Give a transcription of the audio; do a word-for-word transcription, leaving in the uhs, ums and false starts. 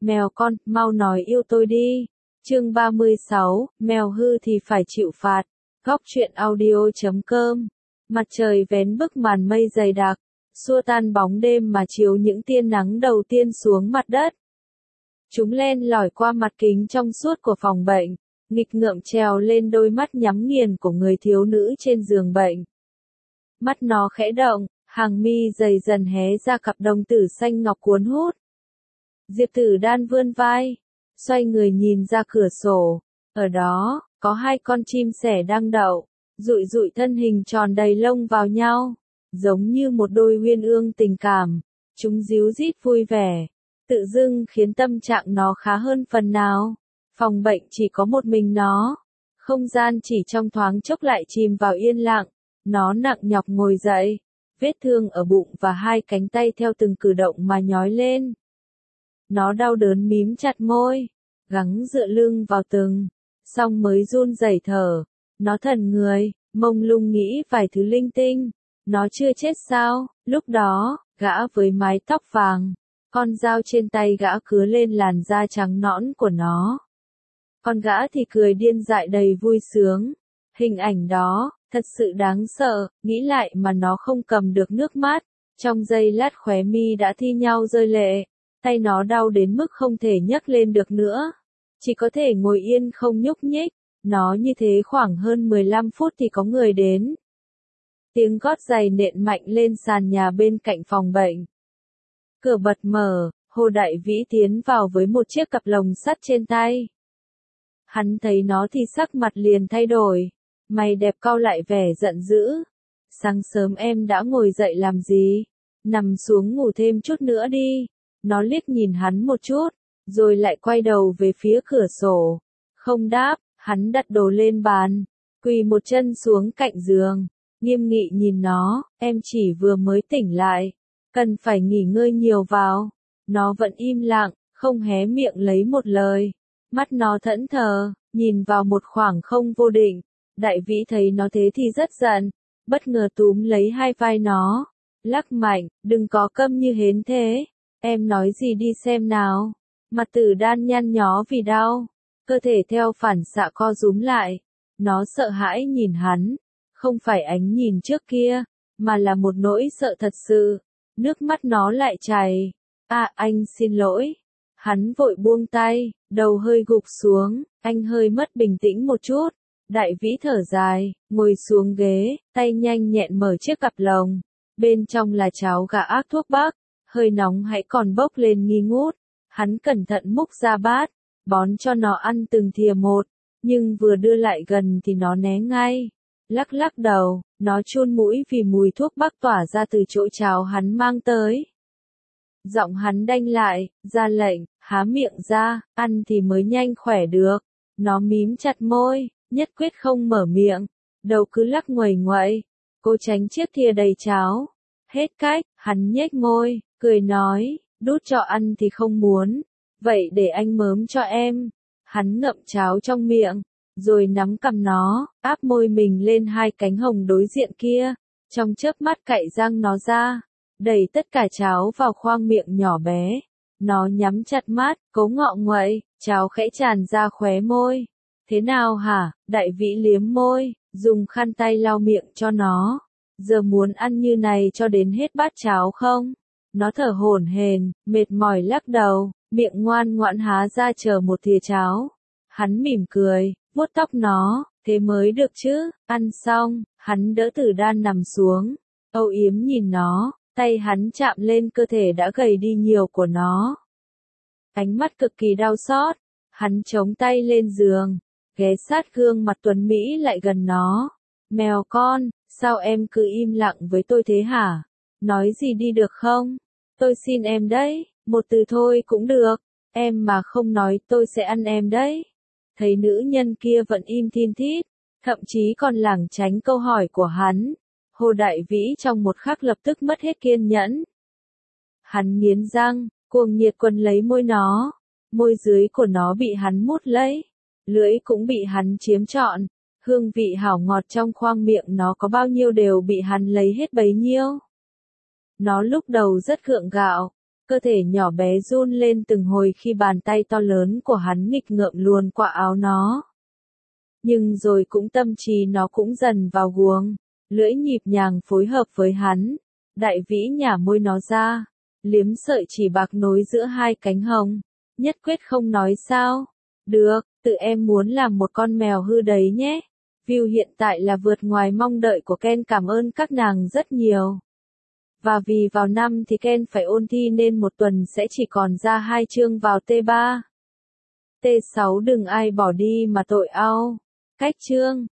Mèo con, mau nói yêu tôi đi. Chương ba mươi sáu, mèo hư thì phải chịu phạt. Góc truyện audio chấm com. Mặt trời vén bức màn mây dày đặc, xua tan bóng đêm mà chiếu những tia nắng đầu tiên xuống mặt đất. Chúng len lỏi qua mặt kính trong suốt của phòng bệnh, nghịch ngợm trèo lên đôi mắt nhắm nghiền của người thiếu nữ trên giường bệnh. Mắt nó khẽ động, hàng mi dày dần hé ra cặp đồng tử xanh ngọc cuốn hút. Diệp Tử Đan vươn vai, xoay người nhìn ra cửa sổ. Ở đó, có hai con chim sẻ đang đậu, dụi dụi thân hình tròn đầy lông vào nhau, giống như một đôi uyên ương tình cảm. Chúng ríu rít vui vẻ, tự dưng khiến tâm trạng nó khá hơn phần nào. Phòng bệnh chỉ có một mình nó, không gian chỉ trong thoáng chốc lại chìm vào yên lặng. Nó nặng nhọc ngồi dậy, vết thương ở bụng và hai cánh tay theo từng cử động mà nhói lên. Nó đau đớn mím chặt môi, gắng dựa lưng vào tường, xong mới run rẩy thở. Nó thần người, mông lung nghĩ vài thứ linh tinh. Nó chưa chết sao? Lúc đó, gã với mái tóc vàng, con dao trên tay gã cứa lên làn da trắng nõn của nó. Còn gã thì cười điên dại đầy vui sướng. Hình ảnh đó, thật sự đáng sợ, nghĩ lại mà nó không cầm được nước mắt. Trong giây lát khóe mi đã thi nhau rơi lệ, tay nó đau đến mức không thể nhấc lên được nữa. Chỉ có thể ngồi yên không nhúc nhích. Nó như thế khoảng hơn mười lăm phút thì có người đến. Tiếng gót giày nện mạnh lên sàn nhà bên cạnh phòng bệnh. Cửa bật mở, Hồ Đại Vĩ tiến vào với một chiếc cặp lồng sắt trên tay. Hắn thấy nó thì sắc mặt liền thay đổi, mày đẹp cau lại vẻ giận dữ. Sáng sớm em đã ngồi dậy làm gì? Nằm xuống ngủ thêm chút nữa đi. Nó liếc nhìn hắn một chút, rồi lại quay đầu về phía cửa sổ. Không đáp, hắn đặt đồ lên bàn, quỳ một chân xuống cạnh giường, nghiêm nghị nhìn nó, em chỉ vừa mới tỉnh lại, cần phải nghỉ ngơi nhiều vào. Nó vẫn im lặng, không hé miệng lấy một lời. Mắt nó thẫn thờ, nhìn vào một khoảng không vô định. Đại Vĩ thấy nó thế thì rất giận, bất ngờ túm lấy hai vai nó, lắc mạnh, đừng có câm như hến thế. Em nói gì đi xem nào. Mặt Tử Đan nhăn nhó vì đau, cơ thể theo phản xạ co rúm lại. Nó sợ hãi nhìn hắn, không phải ánh nhìn trước kia, mà là một nỗi sợ thật sự. Nước mắt nó lại chảy. À, anh xin lỗi. Hắn vội buông tay, đầu hơi gục xuống, anh hơi mất bình tĩnh một chút. Đại Vĩ thở dài, ngồi xuống ghế, tay nhanh nhẹn mở chiếc cặp lồng. Bên trong là cháo gà ác thuốc bắc, hơi nóng hãy còn bốc lên nghi ngút. Hắn cẩn thận múc ra bát, bón cho nó ăn từng thìa một, nhưng vừa đưa lại gần thì nó né ngay. Lắc lắc đầu, nó chun mũi vì mùi thuốc bắc tỏa ra từ chỗ cháo hắn mang tới. Giọng hắn đanh lại, ra lệnh, há miệng ra, ăn thì mới nhanh khỏe được. Nó mím chặt môi, nhất quyết không mở miệng, đầu cứ lắc nguầy nguậy, cố tránh chiếc thìa đầy cháo. Hết cách, hắn nhếch môi, cười nói, đút cho ăn thì không muốn, vậy để anh mớm cho em. Hắn ngậm cháo trong miệng, rồi nắm cầm nó, áp môi mình lên hai cánh hồng đối diện kia, trong chớp mắt cạy răng nó ra, đẩy tất cả cháo vào khoang miệng nhỏ bé. Nó nhắm chặt mắt, cố ngọ nguậy, cháo khẽ tràn ra khóe môi. Thế nào hả? Đại Vĩ liếm môi, dùng khăn tay lau miệng cho nó. Giờ muốn ăn như này cho đến hết bát cháo không? Nó thở hổn hển, mệt mỏi lắc đầu, miệng ngoan ngoãn há ra chờ một thìa cháo. Hắn mỉm cười, vuốt tóc nó, thế mới được chứ. Ăn xong, hắn đỡ Tử Đan nằm xuống, âu yếm nhìn nó, tay hắn chạm lên cơ thể đã gầy đi nhiều của nó. Ánh mắt cực kỳ đau xót, hắn chống tay lên giường, ghé sát gương mặt tuấn Mỹ lại gần nó. Mèo con, sao em cứ im lặng với tôi thế hả? Nói gì đi được không? Tôi xin em đấy, một từ thôi cũng được. Em mà không nói tôi sẽ ăn em đấy. Thấy nữ nhân kia vẫn im thin thít, thậm chí còn lảng tránh câu hỏi của hắn. Hồ Đại Vĩ trong một khắc lập tức mất hết kiên nhẫn. Hắn nghiến răng, cuồng nhiệt quấn lấy môi nó. Môi dưới của nó bị hắn mút lấy, lưỡi cũng bị hắn chiếm trọn. Hương vị hảo ngọt trong khoang miệng nó có bao nhiêu đều bị hắn lấy hết bấy nhiêu. Nó lúc đầu rất gượng gạo, Cơ thể nhỏ bé run lên từng hồi khi bàn tay to lớn của hắn nghịch ngợm luồn qua áo nó. Nhưng rồi cũng tâm trí nó cũng dần vào guồng, lưỡi nhịp nhàng phối hợp với hắn. Đại vĩ nhả môi nó ra, liếm sợi chỉ bạc nối giữa hai cánh hồng. Nhất quyết không nói sao. Được, tự em muốn làm một con mèo hư đấy nhé. View hiện tại là vượt ngoài mong đợi của Ken, cảm ơn các nàng rất nhiều. Và vì vào năm thì Ken phải ôn thi nên một tuần sẽ chỉ còn ra hai chương vào T ba. T sáu đừng ai bỏ đi mà tội ao. Cách chương